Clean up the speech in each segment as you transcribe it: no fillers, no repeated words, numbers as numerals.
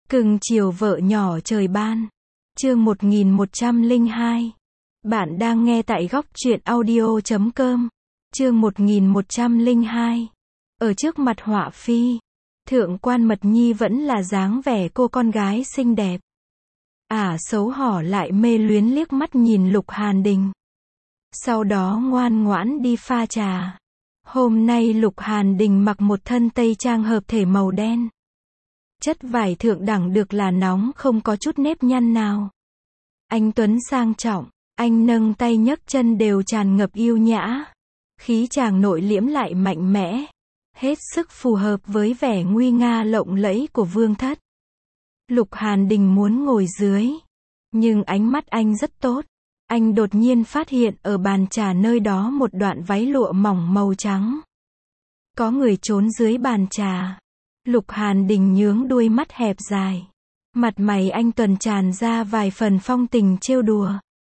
Cưng chiều vợ nhỏ trời ban. Chương 1102. Bạn đang nghe tại góc truyện audio.com. Chương 1102. Ở trước mặt họa phi, Thượng quan Mật Nhi vẫn là dáng vẻ cô con gái xinh đẹp. Ả xấu hổ lại mê luyến liếc mắt nhìn Lục Hàn Đình. Sau đó ngoan ngoãn đi pha trà. Hôm nay Lục Hàn Đình mặc một thân tây trang hợp thể màu đen. Chất vải thượng đẳng được là nóng, không có chút nếp nhăn nào. Anh tuấn sang trọng, anh nâng tay nhấc chân đều tràn ngập yêu nhã. Khí chàng nội liễm lại mạnh mẽ, hết sức phù hợp với vẻ nguy nga lộng lẫy của vương thất. Lục Hàn Đình muốn ngồi dưới, nhưng ánh mắt anh rất tốt. Anh đột nhiên phát hiện ở bàn trà nơi đó một đoạn váy lụa mỏng màu trắng. Có người trốn dưới bàn trà. Lục Hàn Đình nhướng đuôi mắt hẹp dài. Mặt mày anh tuần tràn ra vài phần phong tình trêu đùa.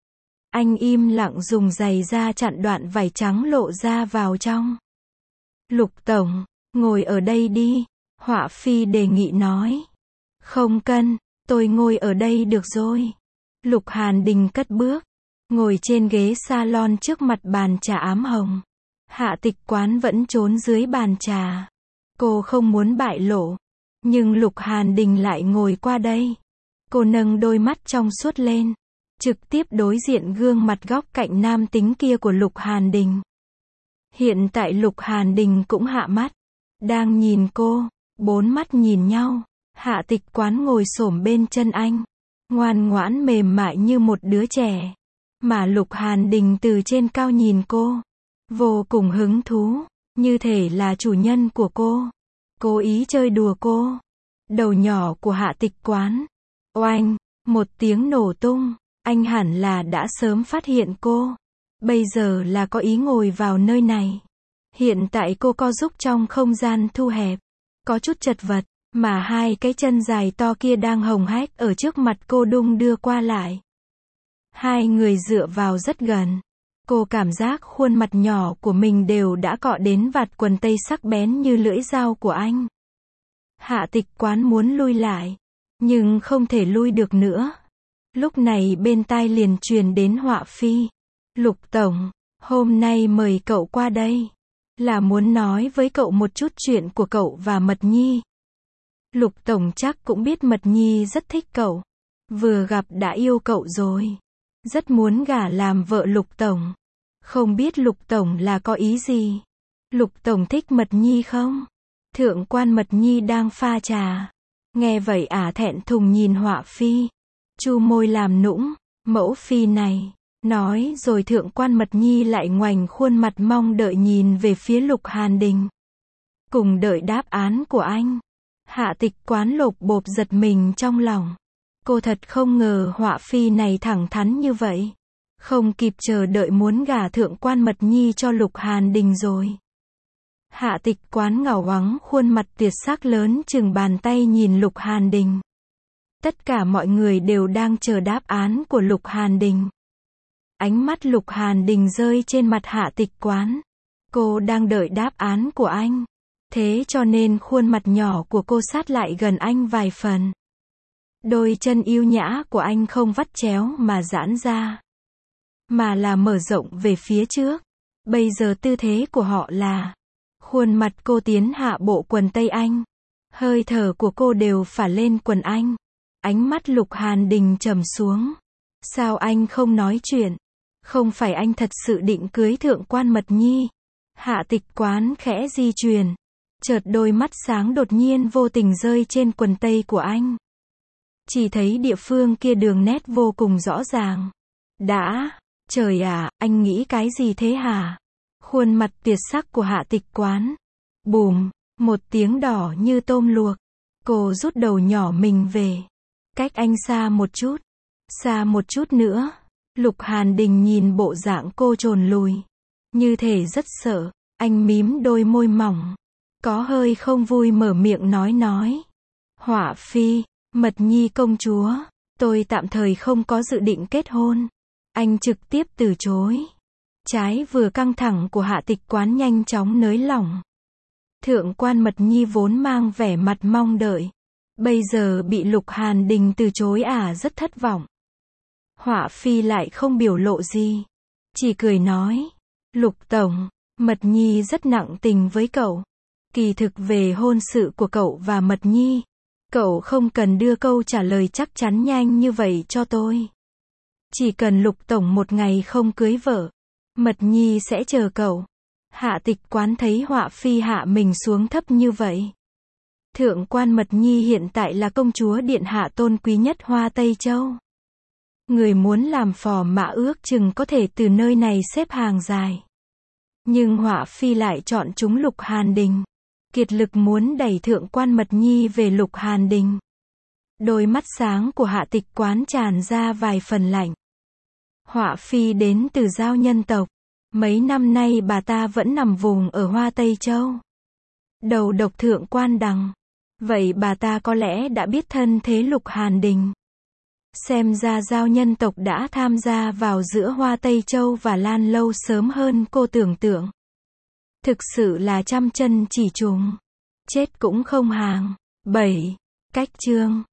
Anh im lặng dùng giày da chặn đoạn vải trắng lộ ra vào trong. Lục tổng, ngồi ở đây đi, họa phi đề nghị nói. Không cần, tôi ngồi ở đây được rồi. Lục Hàn Đình cất bước, ngồi trên ghế salon trước mặt bàn trà ám hồng. Hạ Tịch Quán vẫn trốn dưới bàn trà. Cô không muốn bại lộ, nhưng Lục Hàn Đình lại ngồi qua đây. Cô nâng đôi mắt trong suốt lên, trực tiếp đối diện gương mặt góc cạnh nam tính kia của Lục Hàn Đình. Hiện tại Lục Hàn Đình cũng hạ mắt, đang nhìn cô, bốn mắt nhìn nhau. Hạ Tịch Quán ngồi xổm bên chân anh, ngoan ngoãn mềm mại như một đứa trẻ. Mà Lục Hàn Đình từ trên cao nhìn cô, vô cùng hứng thú, như thể là chủ nhân của cô, cố ý chơi đùa cô. Đầu nhỏ của Hạ Tịch Quán, oanh, một tiếng nổ tung, anh hẳn là đã sớm phát hiện cô. Bây giờ là có ý ngồi vào nơi này. Hiện tại cô co giúp trong không gian thu hẹp, có chút chật vật, mà hai cái chân dài to kia đang hồng hách ở trước mặt cô đung đưa qua lại. Hai người dựa vào rất gần. Cô cảm giác khuôn mặt nhỏ của mình đều đã cọ đến vạt quần tây sắc bén như lưỡi dao của anh. Hạ Tịch Quán muốn lui lại, nhưng không thể lui được nữa. Lúc này bên tai liền truyền đến họa phi. Lục tổng, hôm nay mời cậu qua đây, là muốn nói với cậu một chút chuyện của cậu và Mật Nhi. Lục tổng chắc cũng biết Mật Nhi rất thích cậu. Vừa gặp đã yêu cậu rồi. Rất muốn gả làm vợ Lục tổng. Không biết Lục tổng là có ý gì? Lục tổng thích Mật Nhi không? Thượng quan Mật Nhi đang pha trà. Nghe vậy ả thẹn thùng nhìn họa phi, chu môi làm nũng. Mẫu phi này, nói rồi thượng quan Mật Nhi lại ngoảnh khuôn mặt mong đợi nhìn về phía Lục Hàn Đình, cùng đợi đáp án của anh. Hạ Tịch Quán lộp bộp giật mình trong lòng. Cô thật không ngờ họa phi này thẳng thắn như vậy. Không kịp chờ đợi muốn gả thượng quan Mật Nhi cho Lục Hàn Đình rồi. Hạ Tịch Quán ngảo ngoắng khuôn mặt tuyệt sắc lớn chừng bàn tay nhìn Lục Hàn Đình. Tất cả mọi người đều đang chờ đáp án của Lục Hàn Đình. Ánh mắt Lục Hàn Đình rơi trên mặt Hạ Tịch Quán. Cô đang đợi đáp án của anh. Thế cho nên khuôn mặt nhỏ của cô sát lại gần anh vài phần. Đôi chân yêu nhã của anh không vắt chéo mà giãn ra, mà là mở rộng về phía trước. Bây giờ tư thế của họ là, khuôn mặt cô tiến hạ bộ quần tây anh. Hơi thở của cô đều phả lên quần anh. Ánh mắt Lục Hàn Đình trầm xuống. Sao anh không nói chuyện? Không phải anh thật sự định cưới thượng quan Mật Nhi? Hạ Tịch Quán khẽ di chuyển. Chợt đôi mắt sáng đột nhiên vô tình rơi trên quần tây của anh. Chỉ thấy địa phương kia đường nét vô cùng rõ ràng. Trời à, anh nghĩ cái gì thế hả? Khuôn mặt tuyệt sắc của Hạ Tịch Quán. Bùm, một tiếng đỏ như tôm luộc. Cô rút đầu nhỏ mình về. Cách anh xa một chút nữa. Lục Hàn Đình nhìn bộ dạng cô chồn lùi, như thể rất sợ. Anh mím đôi môi mỏng, có hơi không vui mở miệng nói. Họa phi, Mật Nhi công chúa, tôi tạm thời không có dự định kết hôn. Anh trực tiếp từ chối. Trái vừa căng thẳng của Hạ Tịch Quán nhanh chóng nới lỏng. Thượng quan Mật Nhi vốn mang vẻ mặt mong đợi, Bây giờ bị Lục Hàn Đình từ chối rất thất vọng. Họa phi lại không biểu lộ gì. Chỉ cười nói, Lục Tổng, Mật Nhi rất nặng tình với cậu. Kỳ thực về hôn sự của cậu và Mật Nhi, cậu không cần đưa câu trả lời chắc chắn nhanh như vậy cho tôi. Chỉ cần Lục Tổng một ngày không cưới vợ, Mật Nhi sẽ chờ cậu. Hạ Tịch Quán thấy họa phi hạ mình xuống thấp như vậy. Thượng quan Mật Nhi hiện tại là công chúa điện hạ tôn quý nhất Hoa Tây Châu. Người muốn làm phò mã ước chừng có thể từ nơi này xếp hàng dài. Nhưng họa phi lại chọn chúng Lục Hàn Đình. Kiệt lực muốn đẩy thượng quan Mật Nhi về Lục Hàn Đình. Đôi mắt sáng của Hạ Tịch Quán tràn ra vài phần lạnh. Họa phi đến từ Giao nhân tộc. Mấy năm nay bà ta vẫn nằm vùng ở Hoa Tây Châu. Đầu độc thượng quan Đằng. Vậy bà ta có lẽ đã biết thân thế Lục Hàn Đình. Xem ra Giao nhân tộc đã tham gia vào giữa Hoa Tây Châu và Lan Lâu sớm hơn cô tưởng tượng. Thực sự là trăm chân chỉ trùng. Chết cũng không hàng. 7. Cách chương